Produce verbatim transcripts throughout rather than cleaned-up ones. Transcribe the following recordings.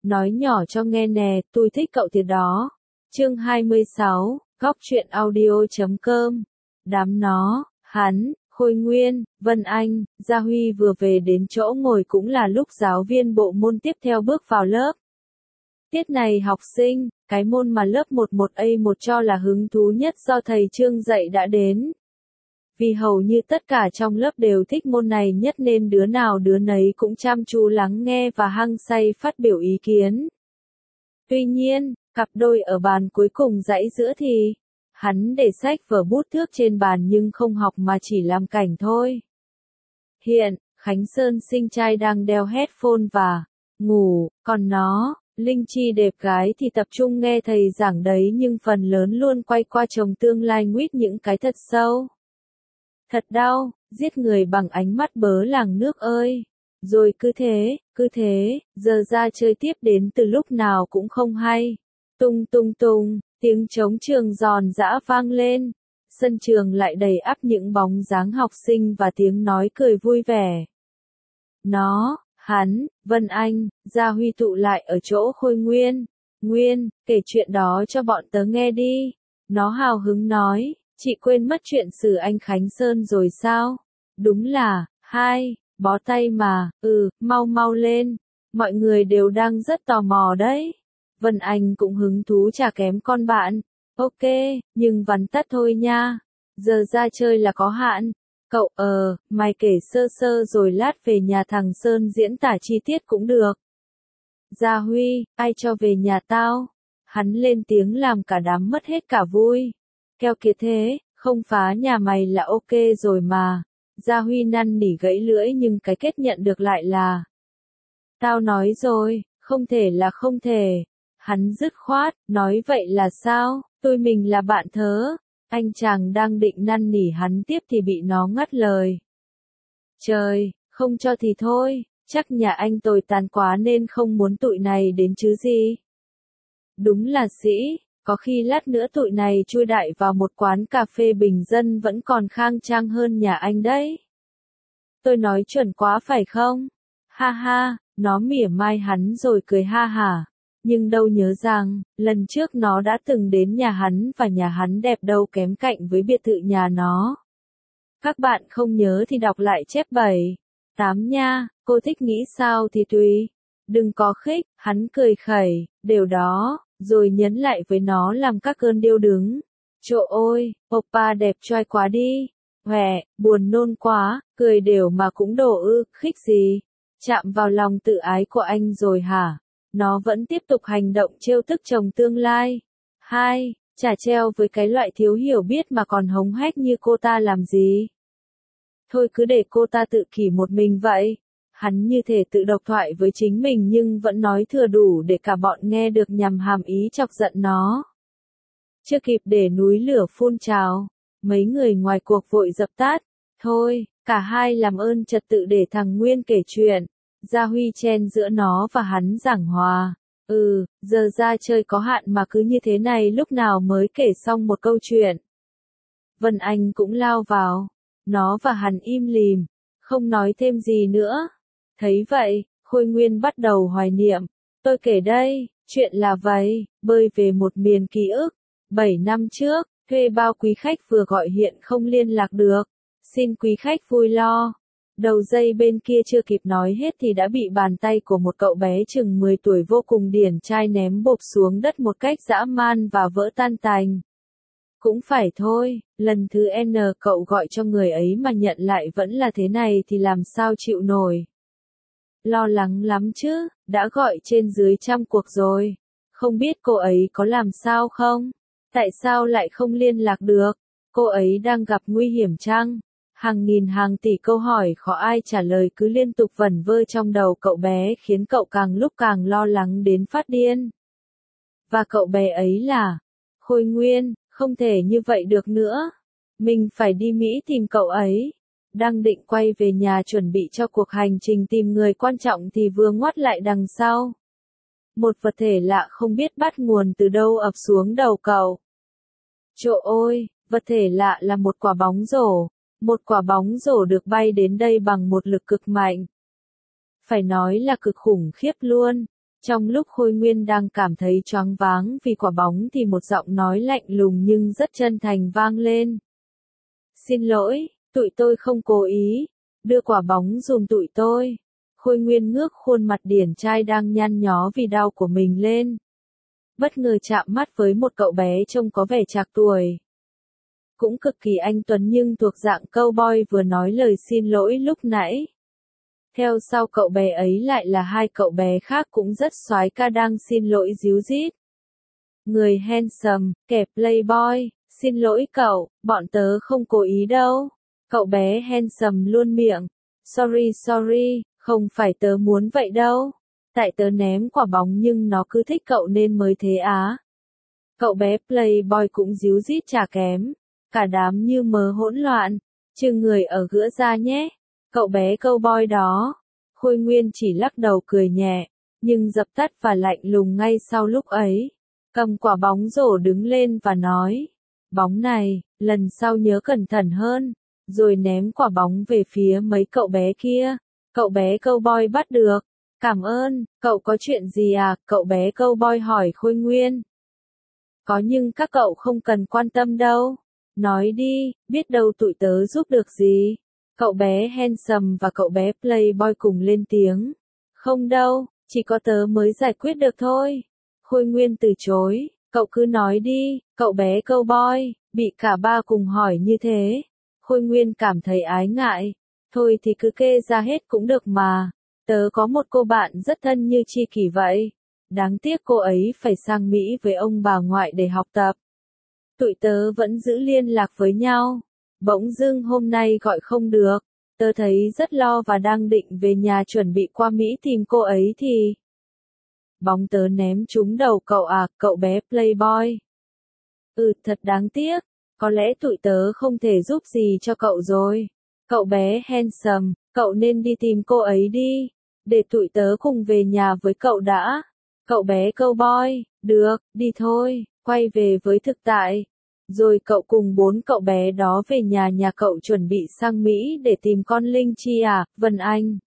Nói nhỏ cho nghe nè, tôi thích cậu thiệt đó. Chương hai mươi sáu, góc truyện audio chấm com. Đám nó, hắn, Khôi Nguyên, Vân Anh, Gia Huy vừa về đến chỗ ngồi cũng là lúc giáo viên bộ môn tiếp theo bước vào lớp. Tiết này học sinh, cái môn mà lớp mười một A một cho là hứng thú nhất do thầy Trương dạy đã đến. Vì hầu như tất cả trong lớp đều thích môn này nhất nên đứa nào đứa nấy cũng chăm chú lắng nghe và hăng say phát biểu ý kiến. Tuy nhiên, cặp đôi ở bàn cuối cùng dãy giữa thì, hắn để sách vở bút thước trên bàn nhưng không học mà chỉ làm cảnh thôi. Hiện, Khánh Sơn sinh trai đang đeo headphone và ngủ, còn nó, Linh Chi đẹp gái thì tập trung nghe thầy giảng đấy nhưng phần lớn luôn quay qua chồng tương lai nguyết những cái thật sâu. Thật đau, giết người bằng ánh mắt bớ làng nước ơi. Rồi cứ thế, cứ thế, giờ ra chơi tiếp đến từ lúc nào cũng không hay. Tung tung tung, tiếng trống trường giòn giã vang lên. Sân trường lại đầy ắp những bóng dáng học sinh và tiếng nói cười vui vẻ. Nó, hắn, Vân Anh, Gia Huy tụ lại ở chỗ Khôi Nguyên. Nguyên, kể chuyện đó cho bọn tớ nghe đi. Nó hào hứng nói. Chị quên mất chuyện xử anh Khánh Sơn rồi sao? Đúng là, hai, bó tay mà, ừ, mau mau lên. Mọi người đều đang rất tò mò đấy. Vân Anh cũng hứng thú chả kém con bạn. Ok, nhưng vắn tắt thôi nha. Giờ ra chơi là có hạn. Cậu ờ, mày kể sơ sơ rồi lát về nhà thằng Sơn diễn tả chi tiết cũng được. Gia Huy, ai cho về nhà tao? Hắn lên tiếng làm cả đám mất hết cả vui. Keo kiệt thế, không phá nhà mày là ok rồi mà. Gia Huy năn nỉ gãy lưỡi nhưng cái kết nhận được lại là. Tao nói rồi, không thể là không thể. Hắn dứt khoát, nói vậy là sao, tôi mình là bạn thớ. Anh chàng đang định năn nỉ hắn tiếp thì bị nó ngắt lời. Trời, không cho thì thôi, chắc nhà anh tồi tàn quá nên không muốn tụi này đến chứ gì. Đúng là sĩ. Có khi lát nữa tụi này chui đại vào một quán cà phê bình dân vẫn còn khang trang hơn nhà anh đấy. Tôi nói chuẩn quá phải không? Ha ha, nó mỉa mai hắn rồi cười ha hả. Nhưng đâu nhớ rằng, lần trước nó đã từng đến nhà hắn và nhà hắn đẹp đâu kém cạnh với biệt thự nhà nó. Các bạn không nhớ thì đọc lại chép bảy, tám nha, cô thích nghĩ sao thì tùy. Đừng có khích, hắn cười khẩy, đều đó. Rồi nhấn lại với nó làm các cơn điêu đứng. Trời ơi, oppa đẹp trai quá đi. Hòe, buồn nôn quá, cười đều mà cũng đổ ư, khích gì. Chạm vào lòng tự ái của anh rồi hả? Nó vẫn tiếp tục hành động trêu tức chồng tương lai. Hai, chả treo với cái loại thiếu hiểu biết mà còn hống hách như cô ta làm gì. Thôi cứ để cô ta tự kỷ một mình vậy. Hắn như thể tự độc thoại với chính mình nhưng vẫn nói thừa đủ để cả bọn nghe được nhằm hàm ý chọc giận nó. Chưa kịp để núi lửa phun trào, mấy người ngoài cuộc vội dập tắt. Thôi, cả hai làm ơn trật tự để thằng Nguyên kể chuyện. Gia Huy chen giữa nó và hắn giảng hòa. Ừ, giờ ra chơi có hạn mà cứ như thế này lúc nào mới kể xong một câu chuyện. Vân Anh cũng lao vào. Nó và hắn im lìm, không nói thêm gì nữa. Thấy vậy, Khôi Nguyên bắt đầu hoài niệm. Tôi kể đây, chuyện là vậy, bơi về một miền ký ức. Bảy năm trước, thuê bao quý khách vừa gọi hiện không liên lạc được. Xin quý khách vui lo. Đầu dây bên kia chưa kịp nói hết thì đã bị bàn tay của một cậu bé chừng mười tuổi vô cùng điển trai ném bộp xuống đất một cách dã man và vỡ tan tành. Cũng phải thôi, lần thứ N cậu gọi cho người ấy mà nhận lại vẫn là thế này thì làm sao chịu nổi. Lo lắng lắm chứ, đã gọi trên dưới trăm cuộc rồi. Không biết cô ấy có làm sao không? Tại sao lại không liên lạc được? Cô ấy đang gặp nguy hiểm chăng? Hàng nghìn hàng tỷ câu hỏi khó ai trả lời cứ liên tục vẩn vơ trong đầu cậu bé khiến cậu càng lúc càng lo lắng đến phát điên. Và cậu bé ấy là Khôi Nguyên, không thể như vậy được nữa. Mình phải đi Mỹ tìm cậu ấy. Đang định quay về nhà chuẩn bị cho cuộc hành trình tìm người quan trọng thì vừa ngoắt lại đằng sau. Một vật thể lạ không biết bắt nguồn từ đâu ập xuống đầu cậu. Trời ơi, vật thể lạ là một quả bóng rổ. Một quả bóng rổ được bay đến đây bằng một lực cực mạnh. Phải nói là cực khủng khiếp luôn. Trong lúc Khôi Nguyên đang cảm thấy choáng váng vì quả bóng thì một giọng nói lạnh lùng nhưng rất chân thành vang lên. Xin lỗi, tụi tôi không cố ý, đưa quả bóng giùm tụi tôi. Khôi Nguyên ngước khuôn mặt điển trai đang nhăn nhó vì đau của mình lên. Bất ngờ chạm mắt với một cậu bé trông có vẻ trạc tuổi. Cũng cực kỳ anh tuấn nhưng thuộc dạng cowboy vừa nói lời xin lỗi lúc nãy. Theo sau cậu bé ấy lại là hai cậu bé khác cũng rất soái ca đang xin lỗi díu dít. Người handsome, kẻ playboy, xin lỗi cậu, bọn tớ không cố ý đâu. Cậu bé handsome luôn miệng. Sorry sorry, không phải tớ muốn vậy đâu. Tại tớ ném quả bóng nhưng nó cứ thích cậu nên mới thế á. Cậu bé playboy cũng díu dít chả kém. Cả đám như mớ hỗn loạn. Trừ người ở ggiữa ra nhé. Cậu bé cowboy đó. Khôi Nguyên chỉ lắc đầu cười nhẹ, nhưng dập tắt và lạnh lùng ngay sau lúc ấy. Cầm quả bóng rổ đứng lên và nói. Bóng này, lần sau nhớ cẩn thận hơn. Rồi ném quả bóng về phía mấy cậu bé kia. Cậu bé cowboy bắt được. Cảm ơn, cậu có chuyện gì à? Cậu bé cowboy hỏi Khôi Nguyên. Có nhưng các cậu không cần quan tâm đâu. Nói đi, biết đâu tụi tớ giúp được gì. Cậu bé handsome và cậu bé playboy cùng lên tiếng. Không đâu, chỉ có tớ mới giải quyết được thôi. Khôi Nguyên từ chối, cậu cứ nói đi, cậu bé cowboy, bị cả ba cùng hỏi như thế. Khôi Nguyên cảm thấy ái ngại. Thôi thì cứ kê ra hết cũng được mà. Tớ có một cô bạn rất thân như tri kỷ vậy. Đáng tiếc cô ấy phải sang Mỹ với ông bà ngoại để học tập. Tụi tớ vẫn giữ liên lạc với nhau. Bỗng dưng hôm nay gọi không được. Tớ thấy rất lo và đang định về nhà chuẩn bị qua Mỹ tìm cô ấy thì... Bóng tớ ném trúng đầu cậu à, cậu bé playboy. Ừ, thật đáng tiếc. Có lẽ tụi tớ không thể giúp gì cho cậu rồi. Cậu bé handsome, cậu nên đi tìm cô ấy đi. Để tụi tớ cùng về nhà với cậu đã. Cậu bé cowboy, được, đi thôi, quay về với thực tại. Rồi cậu cùng bốn cậu bé đó về nhà nhà cậu chuẩn bị sang Mỹ để tìm con Linh Chi à, Vân Anh.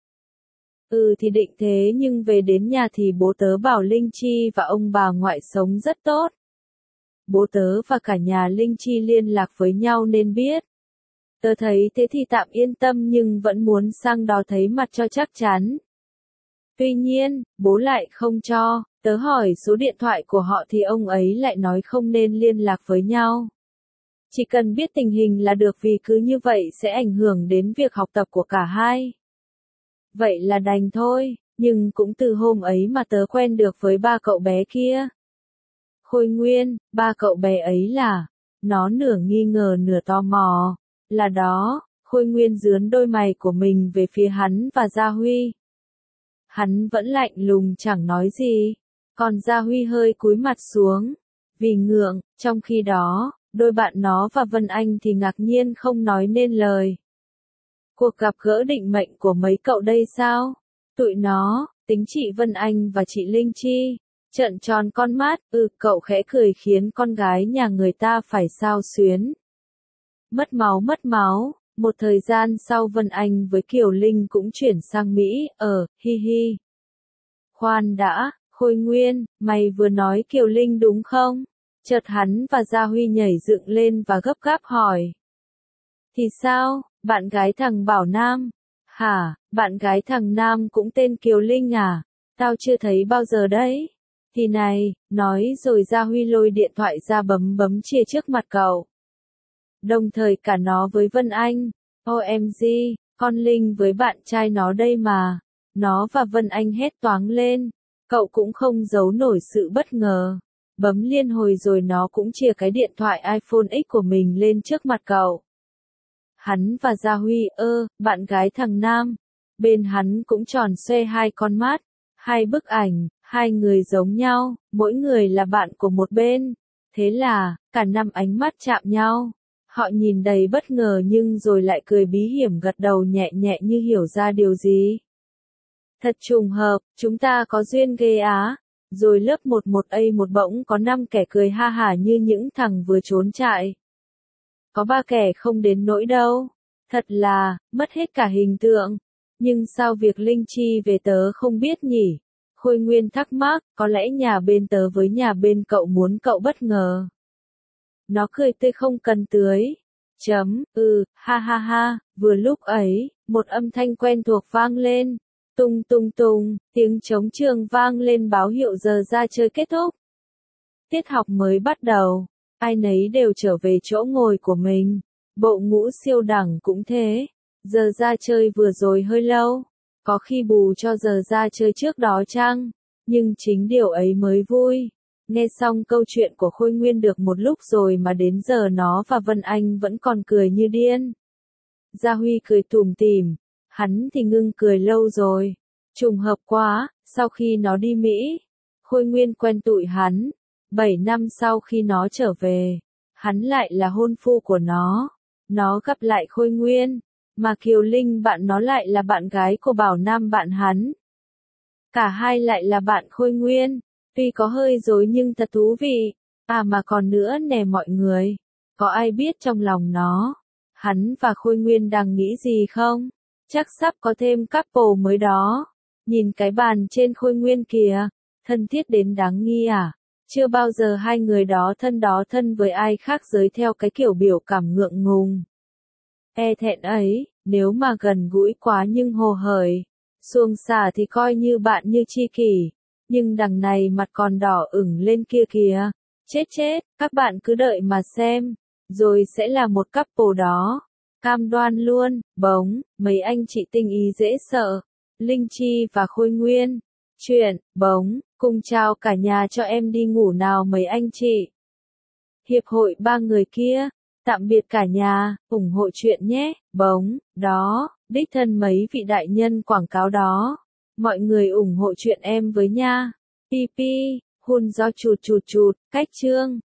Ừ thì định thế nhưng về đến nhà thì bố tớ bảo Linh Chi và ông bà ngoại sống rất tốt. Bố tớ và cả nhà Linh Chi liên lạc với nhau nên biết. Tớ thấy thế thì tạm yên tâm nhưng vẫn muốn sang đó thấy mặt cho chắc chắn. Tuy nhiên, bố lại không cho, tớ hỏi số điện thoại của họ thì ông ấy lại nói không nên liên lạc với nhau. Chỉ cần biết tình hình là được vì cứ như vậy sẽ ảnh hưởng đến việc học tập của cả hai. Vậy là đành thôi, nhưng cũng từ hôm ấy mà tớ quen được với ba cậu bé kia. Khôi Nguyên, ba cậu bé ấy là, nó nửa nghi ngờ nửa tò mò, là đó, Khôi Nguyên dướn đôi mày của mình về phía hắn và Gia Huy. Hắn vẫn lạnh lùng chẳng nói gì, còn Gia Huy hơi cúi mặt xuống, vì ngượng, trong khi đó, đôi bạn nó và Vân Anh thì ngạc nhiên không nói nên lời. Cuộc gặp gỡ định mệnh của mấy cậu đây sao? Tụi nó, tính chị Vân Anh và chị Linh Chi, trợn tròn con mắt, ừ cậu khẽ cười khiến con gái nhà người ta phải xao xuyến. Mất máu mất máu, một thời gian sau Vân Anh với Kiều Linh cũng chuyển sang Mỹ, ờ, hi hi. Khoan đã, Khôi Nguyên, mày vừa nói Kiều Linh đúng không? Chợt hắn và Gia Huy nhảy dựng lên và gấp gáp hỏi. Thì sao, bạn gái thằng Bảo Nam? Hả, bạn gái thằng Nam cũng tên Kiều Linh à? Tao chưa thấy bao giờ đấy. Thì này, nói rồi Gia Huy lôi điện thoại ra bấm bấm chia trước mặt cậu. Đồng thời cả nó với Vân Anh. ô em giê, con Linh với bạn trai nó đây mà. Nó và Vân Anh hét toáng lên. Cậu cũng không giấu nổi sự bất ngờ. Bấm liên hồi rồi nó cũng chìa cái điện thoại iPhone X của mình lên trước mặt cậu. Hắn và Gia Huy, ơ, bạn gái thằng Nam. Bên hắn cũng tròn xoe hai con mắt. Hai bức ảnh, hai người giống nhau, mỗi người là bạn của một bên. Thế là, cả năm ánh mắt chạm nhau. Họ nhìn đầy bất ngờ nhưng rồi lại cười bí hiểm gật đầu nhẹ nhẹ như hiểu ra điều gì. Thật trùng hợp, chúng ta có duyên ghê á. Rồi lớp một một A một bỗng có năm kẻ cười ha hả như những thằng vừa trốn trại. Có ba kẻ không đến nỗi đâu. Thật là, mất hết cả hình tượng. Nhưng sao việc Linh Chi về tớ không biết nhỉ? Khôi Nguyên thắc mắc, có lẽ nhà bên tớ với nhà bên cậu muốn cậu bất ngờ. Nó cười tươi không cần tưới. Chấm, ừ, ha ha ha, vừa lúc ấy, một âm thanh quen thuộc vang lên. Tung tung tung, tiếng trống trường vang lên báo hiệu giờ ra chơi kết thúc. Tiết học mới bắt đầu, ai nấy đều trở về chỗ ngồi của mình. Bộ ngũ siêu đẳng cũng thế. Giờ ra chơi vừa rồi hơi lâu, có khi bù cho giờ ra chơi trước đó chăng? Nhưng chính điều ấy mới vui. Nghe xong câu chuyện của Khôi Nguyên được một lúc rồi mà đến giờ nó và Vân Anh vẫn còn cười như điên. Gia Huy cười tủm tỉm, hắn thì ngưng cười lâu rồi. Trùng hợp quá, sau khi nó đi Mỹ, Khôi Nguyên quen tụi hắn. Bảy năm sau khi nó trở về, hắn lại là hôn phu của nó. Nó gặp lại Khôi Nguyên, mà Kiều Linh bạn nó lại là bạn gái của Bảo Nam bạn hắn. Cả hai lại là bạn Khôi Nguyên, tuy có hơi rối nhưng thật thú vị. À mà còn nữa nè mọi người, có ai biết trong lòng nó, hắn và Khôi Nguyên đang nghĩ gì không? Chắc sắp có thêm couple mới đó. Nhìn cái bàn trên Khôi Nguyên kìa, thân thiết đến đáng nghi à? Chưa bao giờ hai người đó thân đó thân với ai khác giới theo cái kiểu biểu cảm ngượng ngùng. E thẹn ấy, nếu mà gần gũi quá nhưng hồ hởi, xuồng xả thì coi như bạn như tri kỷ, nhưng đằng này mặt còn đỏ ửng lên kia kìa. Chết chết, các bạn cứ đợi mà xem, rồi sẽ là một couple đó. Cam đoan luôn, bống, mấy anh chị tinh ý dễ sợ. Linh Chi và Khôi Nguyên. Chuyện, bống, cùng chào cả nhà cho em đi ngủ nào mấy anh chị. Hiệp hội ba người kia. Tạm biệt cả nhà, ủng hộ chuyện nhé, bống, đó, đích thân mấy vị đại nhân quảng cáo đó. Mọi người ủng hộ chuyện em với nha. Pi pi, hun do chụt chụt chụt, cách chương.